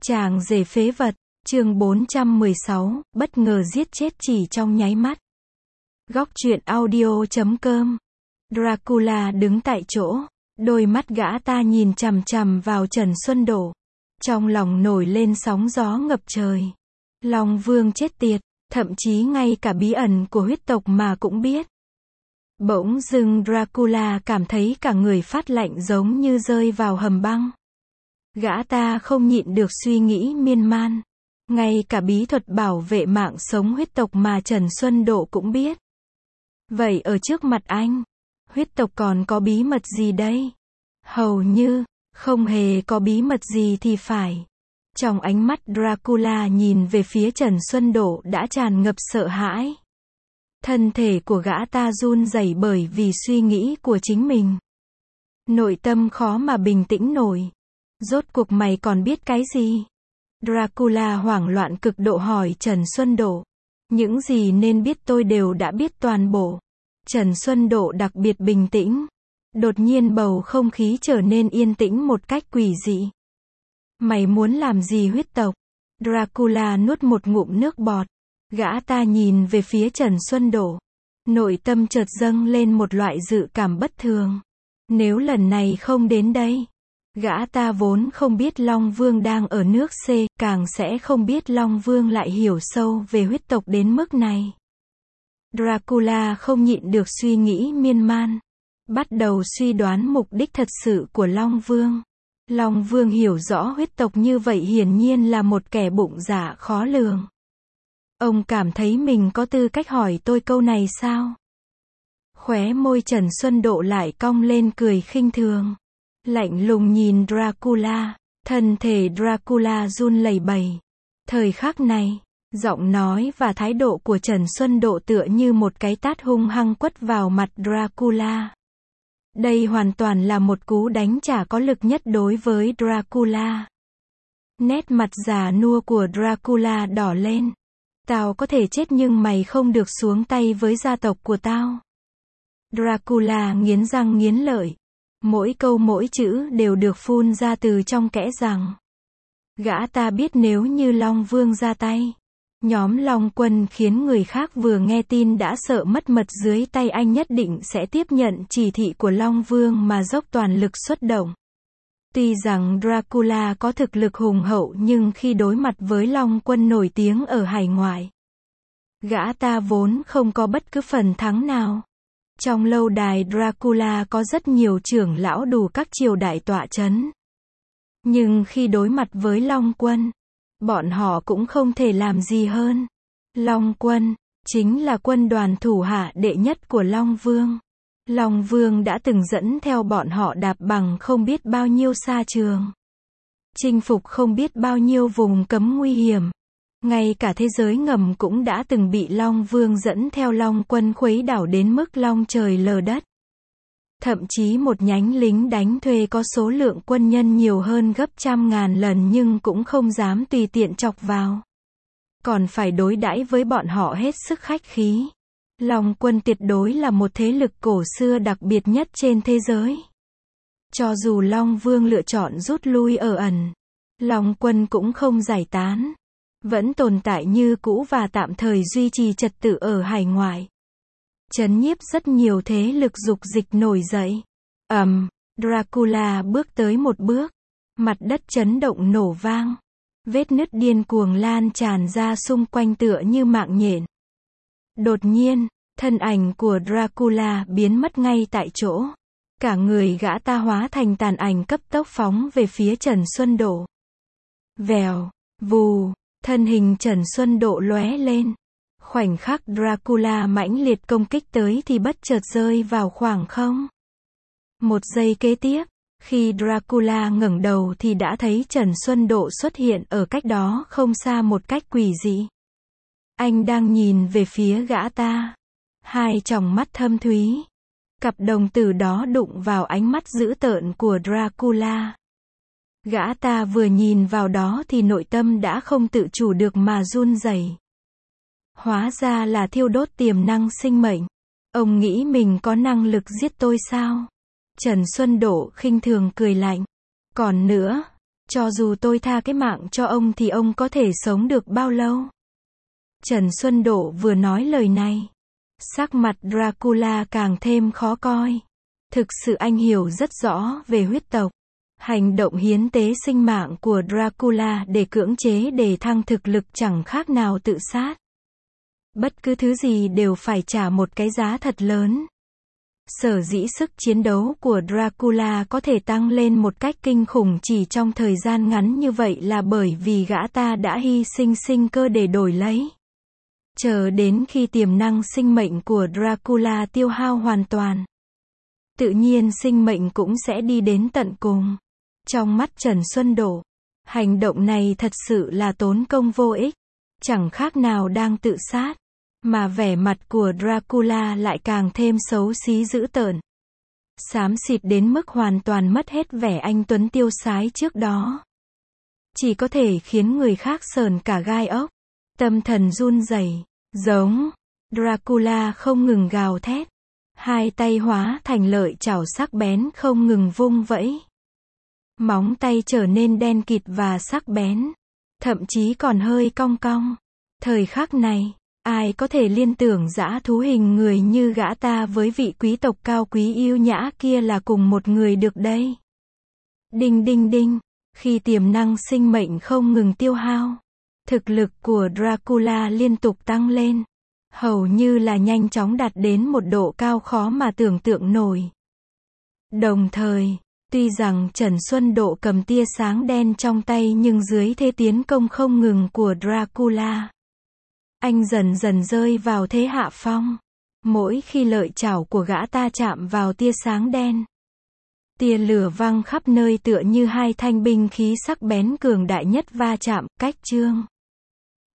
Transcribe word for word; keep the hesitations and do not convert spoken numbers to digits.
Chàng rể phế vật, chương bốn trăm mười sáu, bất ngờ giết chết chỉ trong nháy mắt. Góc truyện audio chấm com. Dracula đứng tại chỗ, đôi mắt gã ta nhìn chằm chằm vào Trần Xuân Đổ. Trong lòng nổi lên sóng gió ngập trời. Long Vương chết tiệt, thậm chí ngay cả bí ẩn của huyết tộc mà cũng biết. Bỗng dưng Dracula cảm thấy cả người phát lạnh giống như rơi vào hầm băng. Gã ta không nhịn được suy nghĩ miên man. Ngay cả bí thuật bảo vệ mạng sống huyết tộc mà Trần Xuân Độ cũng biết. Vậy ở trước mặt anh, huyết tộc còn có bí mật gì đây? Hầu như, không hề có bí mật gì thì phải. Trong ánh mắt Dracula nhìn về phía Trần Xuân Độ đã tràn ngập sợ hãi. Thân thể của gã ta run rẩy bởi vì suy nghĩ của chính mình. Nội tâm khó mà bình tĩnh nổi. Rốt cuộc mày còn biết cái gì? Dracula hoảng loạn cực độ hỏi Trần Xuân Độ. Những gì nên biết tôi đều đã biết toàn bộ. Trần Xuân Độ đặc biệt bình tĩnh. Đột nhiên bầu không khí trở nên yên tĩnh một cách quỷ dị. Mày muốn làm gì huyết tộc? Dracula nuốt một ngụm nước bọt. Gã ta nhìn về phía Trần Xuân Độ. Nội tâm chợt dâng lên một loại dự cảm bất thường. Nếu lần này không đến đây, gã ta vốn không biết Long Vương đang ở nước C, càng sẽ không biết Long Vương lại hiểu sâu về huyết tộc đến mức này. Dracula không nhịn được suy nghĩ miên man. Bắt đầu suy đoán mục đích thật sự của Long Vương. Long Vương hiểu rõ huyết tộc như vậy hiển nhiên là một kẻ bụng dạ khó lường. Ông cảm thấy mình có tư cách hỏi tôi câu này sao? Khóe môi Trần Xuân Độ lại cong lên cười khinh thường. Lạnh lùng nhìn Dracula, thân thể Dracula run lẩy bẩy. Thời khắc này, giọng nói và thái độ của Trần Xuân Độ tựa như một cái tát hung hăng quất vào mặt Dracula. Đây hoàn toàn là một cú đánh trả có lực nhất đối với Dracula. Nét mặt già nua của Dracula đỏ lên. Tao có thể chết nhưng mày không được xuống tay với gia tộc của tao. Dracula nghiến răng nghiến lợi. Mỗi câu mỗi chữ đều được phun ra từ trong kẽ răng. Gã ta biết nếu như Long Vương ra tay, nhóm Long Quân khiến người khác vừa nghe tin đã sợ mất mật dưới tay anh nhất định sẽ tiếp nhận chỉ thị của Long Vương mà dốc toàn lực xuất động. Tuy rằng Dracula có thực lực hùng hậu nhưng khi đối mặt với Long Quân nổi tiếng ở hải ngoại, gã ta vốn không có bất cứ phần thắng nào. Trong lâu đài Dracula có rất nhiều trưởng lão đủ các triều đại tọa chấn. Nhưng khi đối mặt với Long Quân, bọn họ cũng không thể làm gì hơn. Long Quân chính là quân đoàn thủ hạ đệ nhất của Long Vương. Long Vương đã từng dẫn theo bọn họ đạp bằng không biết bao nhiêu sa trường, chinh phục không biết bao nhiêu vùng cấm nguy hiểm. Ngay cả thế giới ngầm cũng đã từng bị Long Vương dẫn theo Long Quân khuấy đảo đến mức long trời lở đất. Thậm chí một nhánh lính đánh thuê có số lượng quân nhân nhiều hơn gấp trăm ngàn lần nhưng cũng không dám tùy tiện chọc vào. Còn phải đối đãi với bọn họ hết sức khách khí. Long Quân tuyệt đối là một thế lực cổ xưa đặc biệt nhất trên thế giới. Cho dù Long Vương lựa chọn rút lui ở ẩn, Long Quân cũng không giải tán. Vẫn tồn tại như cũ và tạm thời duy trì trật tự ở hải ngoại. Trấn nhiếp rất nhiều thế lực dục dịch nổi dậy. ầm, um, Dracula bước tới một bước. Mặt đất chấn động nổ vang. Vết nứt điên cuồng lan tràn ra xung quanh tựa như mạng nhện. Đột nhiên, thân ảnh của Dracula biến mất ngay tại chỗ. Cả người gã ta hóa thành tàn ảnh cấp tốc phóng về phía Trần Xuân Độ. Vèo, vù. Thân hình Trần Xuân Độ lóe lên. Khoảnh khắc Dracula mãnh liệt công kích tới thì bất chợt rơi vào khoảng không. Một giây kế tiếp, khi Dracula ngẩng đầu thì đã thấy Trần Xuân Độ xuất hiện ở cách đó không xa một cách quỷ dị. Anh đang nhìn về phía gã ta. Hai tròng mắt thâm thúy. Cặp đồng tử đó đụng vào ánh mắt dữ tợn của Dracula. Gã ta vừa nhìn vào đó thì nội tâm đã không tự chủ được mà run rẩy. Hóa ra là thiêu đốt tiềm năng sinh mệnh. Ông nghĩ mình có năng lực giết tôi sao? Trần Xuân Độ khinh thường cười lạnh. Còn nữa, Cho dù tôi tha cái mạng cho ông thì ông có thể sống được bao lâu? Trần Xuân Độ vừa nói lời này, sắc mặt Dracula càng thêm khó coi. Thực sự anh hiểu rất rõ về huyết tộc. Hành động hiến tế sinh mạng của Dracula để cưỡng chế đề thăng thực lực chẳng khác nào tự sát. Bất cứ thứ gì đều phải trả một cái giá thật lớn. Sở dĩ sức chiến đấu của Dracula có thể tăng lên một cách kinh khủng chỉ trong thời gian ngắn như vậy là bởi vì gã ta đã hy sinh sinh cơ để đổi lấy. Chờ đến khi tiềm năng sinh mệnh của Dracula tiêu hao hoàn toàn, tự nhiên sinh mệnh cũng sẽ đi đến tận cùng. Trong mắt Trần Xuân Độ, hành động này thật sự là tốn công vô ích, chẳng khác nào đang tự sát. Mà vẻ mặt của Dracula lại càng thêm xấu xí dữ tợn. Xám xịt đến mức hoàn toàn mất hết vẻ anh tuấn tiêu sái trước đó. Chỉ có thể khiến người khác sờn cả gai ốc. Tâm thần run rẩy, giống. Dracula không ngừng gào thét. Hai tay hóa thành lợi chảo sắc bén không ngừng vung vẫy. Móng tay trở nên đen kịt và sắc bén. Thậm chí còn hơi cong cong. Thời khắc này, ai có thể liên tưởng dã thú hình người như gã ta với vị quý tộc cao quý yêu nhã kia là cùng một người được đây? Đinh đinh đinh, khi tiềm năng sinh mệnh không ngừng tiêu hao, thực lực của Dracula liên tục tăng lên, hầu như là nhanh chóng đạt đến một độ cao khó mà tưởng tượng nổi. Đồng thời, tuy rằng Trần Xuân Độ cầm tia sáng đen trong tay nhưng dưới thế tiến công không ngừng của Dracula, anh dần dần rơi vào thế hạ phong. Mỗi khi lợi chảo của gã ta chạm vào tia sáng đen, tia lửa văng khắp nơi tựa như hai thanh binh khí sắc bén cường đại nhất va chạm, cách chương.